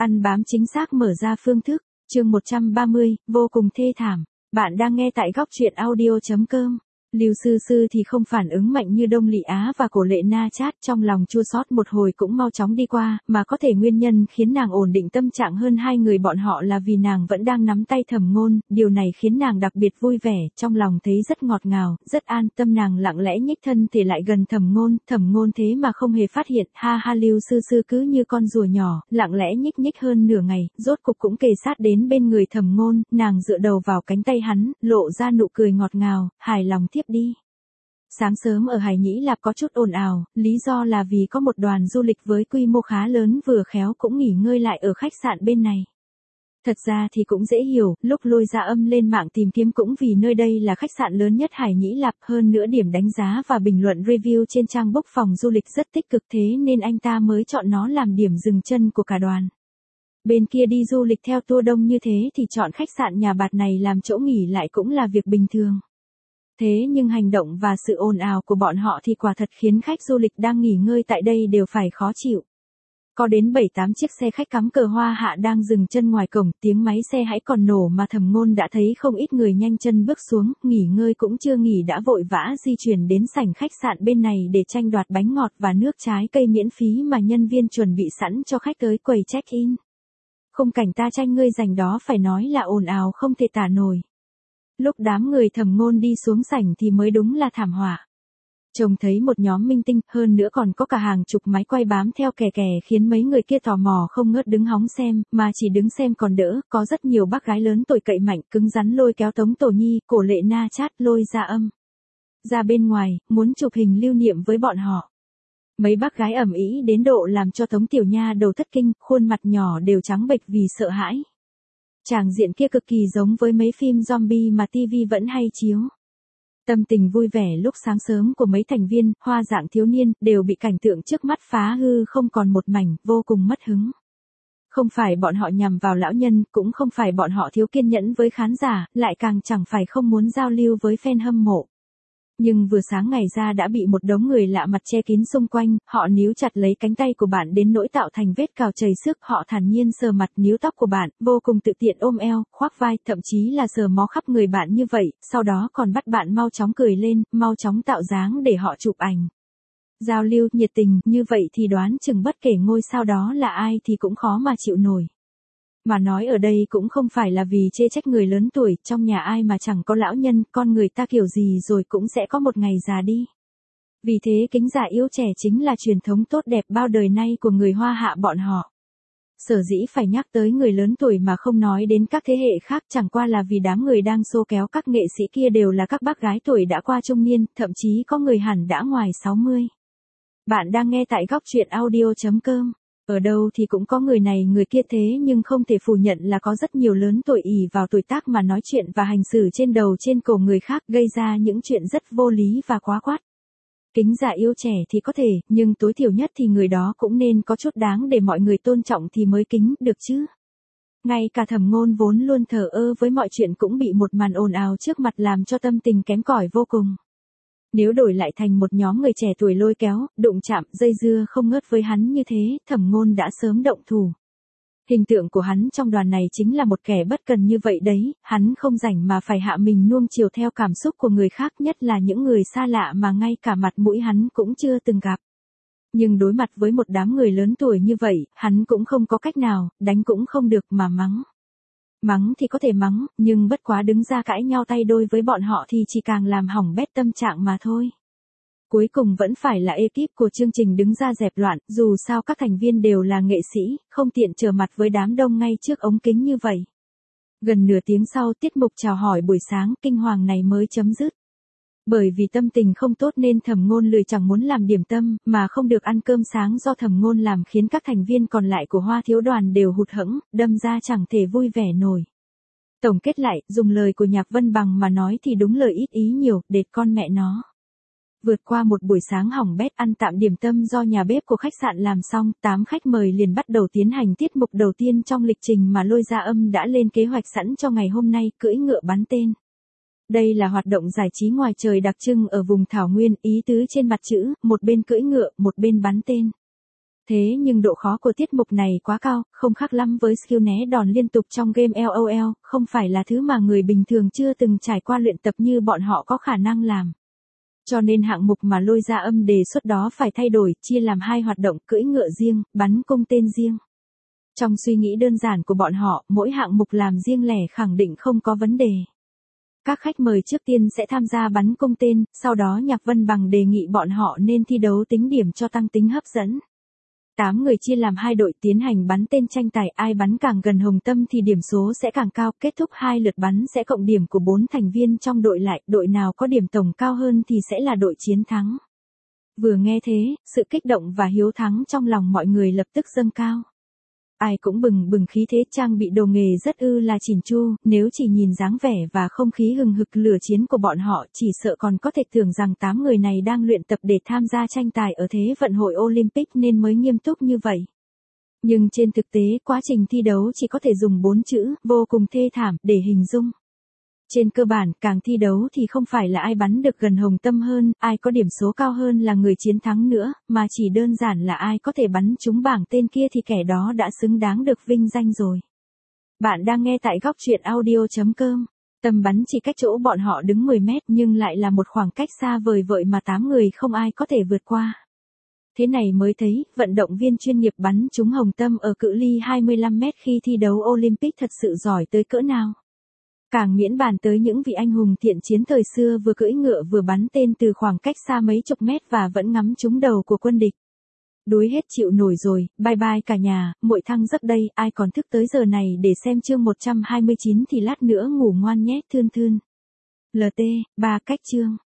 Ăn bám chính xác mở ra phương thức, chương 130, vô cùng thê thảm. Bạn đang nghe tại góc truyện audio.com. Lưu Sư Sư thì không phản ứng mạnh như Đông Lị Á và Cổ Lệ Na Chát, trong lòng chua xót một hồi cũng mau chóng đi qua, mà có thể nguyên nhân khiến nàng ổn định tâm trạng hơn hai người bọn họ là vì nàng vẫn đang nắm tay Thẩm Ngôn, điều này khiến nàng đặc biệt vui vẻ, trong lòng thấy rất ngọt ngào, rất an tâm. Nàng lặng lẽ nhích thân thể lại gần Thẩm Ngôn thế mà không hề phát hiện, ha ha. Lưu Sư Sư cứ như con rùa nhỏ, lặng lẽ nhích hơn nửa ngày, rốt cục cũng kề sát đến bên người Thẩm Ngôn, nàng dựa đầu vào cánh tay hắn, lộ ra nụ cười ngọt ngào, hài lòng tiếp đi. Sáng sớm ở Hải Nhĩ Lạp có chút ồn ào, lý do là vì có một đoàn du lịch với quy mô khá lớn vừa khéo cũng nghỉ ngơi lại ở khách sạn bên này. Thật ra thì cũng dễ hiểu, lúc Lôi Gia Âm lên mạng tìm kiếm cũng vì nơi đây là khách sạn lớn nhất Hải Nhĩ Lạp, hơn nữa điểm đánh giá và bình luận review trên trang book phòng du lịch rất tích cực, thế nên anh ta mới chọn nó làm điểm dừng chân của cả đoàn. Bên kia đi du lịch theo tour đông như thế thì chọn khách sạn nhà bạt này làm chỗ nghỉ lại cũng là việc bình thường. Thế nhưng hành động và sự ồn ào của bọn họ thì quả thật khiến khách du lịch đang nghỉ ngơi tại đây đều phải khó chịu. Có đến 7-8 chiếc xe khách cắm cờ hoa hạ đang dừng chân ngoài cổng, tiếng máy xe hãy còn nổ mà Thẩm Ngôn đã thấy không ít người nhanh chân bước xuống, nghỉ ngơi cũng chưa nghỉ đã vội vã di chuyển đến sảnh khách sạn bên này để tranh đoạt bánh ngọt và nước trái cây miễn phí mà nhân viên chuẩn bị sẵn cho khách tới quầy check-in. Khung cảnh ta tranh ngươi giành đó phải nói là ồn ào không thể tả nổi. Lúc đám người Thẩm Ngôn đi xuống sảnh thì mới đúng là thảm họa. Trông thấy một nhóm minh tinh, hơn nữa còn có cả hàng chục máy quay bám theo kè khiến mấy người kia tò mò không ngớt đứng hóng xem, mà chỉ đứng xem còn đỡ, có rất nhiều bác gái lớn tuổi cậy mạnh cứng rắn lôi kéo Tống Tổ Nhi, Cổ Lệ Na Chát, Lôi Gia Âm ra bên ngoài, muốn chụp hình lưu niệm với bọn họ. Mấy bác gái ầm ĩ đến độ làm cho Tống Tiểu Nha đầu thất kinh, khuôn mặt nhỏ đều trắng bệch vì sợ hãi. Tràng diện kia cực kỳ giống với mấy phim zombie mà TV vẫn hay chiếu. Tâm tình vui vẻ lúc sáng sớm của mấy thành viên, hoa dạng thiếu niên, đều bị cảnh tượng trước mắt phá hư không còn một mảnh, vô cùng mất hứng. Không phải bọn họ nhằm vào lão nhân, cũng không phải bọn họ thiếu kiên nhẫn với khán giả, lại càng chẳng phải không muốn giao lưu với fan hâm mộ. Nhưng vừa sáng ngày ra đã bị một đống người lạ mặt che kín xung quanh, họ níu chặt lấy cánh tay của bạn đến nỗi tạo thành vết cào chảy xước, họ thản nhiên sờ mặt níu tóc của bạn, vô cùng tự tiện ôm eo, khoác vai, thậm chí là sờ mó khắp người bạn như vậy, sau đó còn bắt bạn mau chóng cười lên, mau chóng tạo dáng để họ chụp ảnh. Giao lưu nhiệt tình như vậy thì đoán chừng bất kể ngôi sao đó là ai thì cũng khó mà chịu nổi. Mà nói ở đây cũng không phải là vì chê trách người lớn tuổi, trong nhà ai mà chẳng có lão nhân, con người ta kiểu gì rồi cũng sẽ có một ngày già đi. Vì thế kính già yêu trẻ chính là truyền thống tốt đẹp bao đời nay của người Hoa Hạ bọn họ. Sở dĩ phải nhắc tới người lớn tuổi mà không nói đến các thế hệ khác chẳng qua là vì đám người đang xô kéo các nghệ sĩ kia đều là các bác gái tuổi đã qua trung niên, thậm chí có người hẳn đã ngoài 60. Bạn đang nghe tại góc truyện audio.com. Ở đâu thì cũng có người này người kia, thế nhưng không thể phủ nhận là có rất nhiều lớn tuổi ỷ vào tuổi tác mà nói chuyện và hành xử trên đầu trên cổ người khác, gây ra những chuyện rất vô lý và quá quát. Kính già yêu trẻ thì có thể, nhưng tối thiểu nhất thì người đó cũng nên có chút đáng để mọi người tôn trọng thì mới kính, được chứ. Ngay cả Thẩm Ngôn vốn luôn thờ ơ với mọi chuyện cũng bị một màn ồn ào trước mặt làm cho tâm tình kém cỏi vô cùng. Nếu đổi lại thành một nhóm người trẻ tuổi lôi kéo, đụng chạm, dây dưa không ngớt với hắn như thế, Thẩm Ngôn đã sớm động thủ. Hình tượng của hắn trong đoàn này chính là một kẻ bất cần như vậy đấy, hắn không rảnh mà phải hạ mình nuông chiều theo cảm xúc của người khác, nhất là những người xa lạ mà ngay cả mặt mũi hắn cũng chưa từng gặp. Nhưng đối mặt với một đám người lớn tuổi như vậy, hắn cũng không có cách nào, đánh cũng không được mà mắng. Mắng thì có thể mắng, nhưng bất quá đứng ra cãi nhau tay đôi với bọn họ thì chỉ càng làm hỏng bét tâm trạng mà thôi. Cuối cùng vẫn phải là ekip của chương trình đứng ra dẹp loạn, dù sao các thành viên đều là nghệ sĩ, không tiện trở mặt với đám đông ngay trước ống kính như vậy. Gần nửa tiếng sau tiết mục chào hỏi buổi sáng kinh hoàng này mới chấm dứt. Bởi vì tâm tình không tốt nên Thẩm Ngôn lười chẳng muốn làm điểm tâm, mà không được ăn cơm sáng do Thẩm Ngôn làm khiến các thành viên còn lại của Hoa Thiếu Đoàn đều hụt hẫng, đâm ra chẳng thể vui vẻ nổi. Tổng kết lại, dùng lời của Nhạc Vân Bằng mà nói thì đúng lời ít ý nhiều, đệt con mẹ nó. Vượt qua một buổi sáng hỏng bét ăn tạm điểm tâm do nhà bếp của khách sạn làm xong, 8 khách mời liền bắt đầu tiến hành tiết mục đầu tiên trong lịch trình mà Lôi Gia Âm đã lên kế hoạch sẵn cho ngày hôm nay, cưỡi ngựa bắn tên. Đây là hoạt động giải trí ngoài trời đặc trưng ở vùng Thảo Nguyên, ý tứ trên mặt chữ, một bên cưỡi ngựa, một bên bắn tên. Thế nhưng độ khó của tiết mục này quá cao, không khác lắm với skill né đòn liên tục trong game LOL, không phải là thứ mà người bình thường chưa từng trải qua luyện tập như bọn họ có khả năng làm. Cho nên hạng mục mà lôi ra âm đề xuất đó phải thay đổi, chia làm 2 hoạt động, cưỡi ngựa riêng, bắn cung tên riêng. Trong suy nghĩ đơn giản của bọn họ, mỗi hạng mục làm riêng lẻ khẳng định không có vấn đề. Các khách mời trước tiên sẽ tham gia bắn cung tên, sau đó Nhạc Vân Bằng đề nghị bọn họ nên thi đấu tính điểm cho tăng tính hấp dẫn. 8 người chia làm 2 đội tiến hành bắn tên tranh tài, ai bắn càng gần hồng tâm thì điểm số sẽ càng cao, kết thúc 2 lượt bắn sẽ cộng điểm của 4 thành viên trong đội lại, đội nào có điểm tổng cao hơn thì sẽ là đội chiến thắng. Vừa nghe thế, sự kích động và hiếu thắng trong lòng mọi người lập tức dâng cao. Ai cũng bừng bừng khí thế, trang bị đồ nghề rất là chỉn chu, nếu chỉ nhìn dáng vẻ và không khí hừng hực lửa chiến của bọn họ, chỉ sợ còn có thể tưởng rằng 8 người này đang luyện tập để tham gia tranh tài ở Thế vận hội Olympic nên mới nghiêm túc như vậy. Nhưng trên thực tế, quá trình thi đấu chỉ có thể dùng 4 chữ, vô cùng thê thảm, để hình dung. Trên cơ bản, càng thi đấu thì không phải là ai bắn được gần hồng tâm hơn, ai có điểm số cao hơn là người chiến thắng nữa, mà chỉ đơn giản là ai có thể bắn trúng bảng tên kia thì kẻ đó đã xứng đáng được vinh danh rồi. Bạn đang nghe tại góc truyện audio.com. Tầm bắn chỉ cách chỗ bọn họ đứng 10 mét nhưng lại là một khoảng cách xa vời vợi mà 8 người không ai có thể vượt qua. Thế này mới thấy, vận động viên chuyên nghiệp bắn trúng hồng tâm ở cự ly 25 mét khi thi đấu Olympic thật sự giỏi tới cỡ nào. Càng miễn bàn tới những vị anh hùng thiện chiến thời xưa vừa cưỡi ngựa vừa bắn tên từ khoảng cách xa mấy chục mét và vẫn ngắm trúng đầu của quân địch. Đuối hết chịu nổi rồi, bye bye cả nhà, muội thăng giấc đây, ai còn thức tới giờ này để xem chương 129 thì lát nữa ngủ ngoan nhé thươn thươn. LT, 3 cách chương.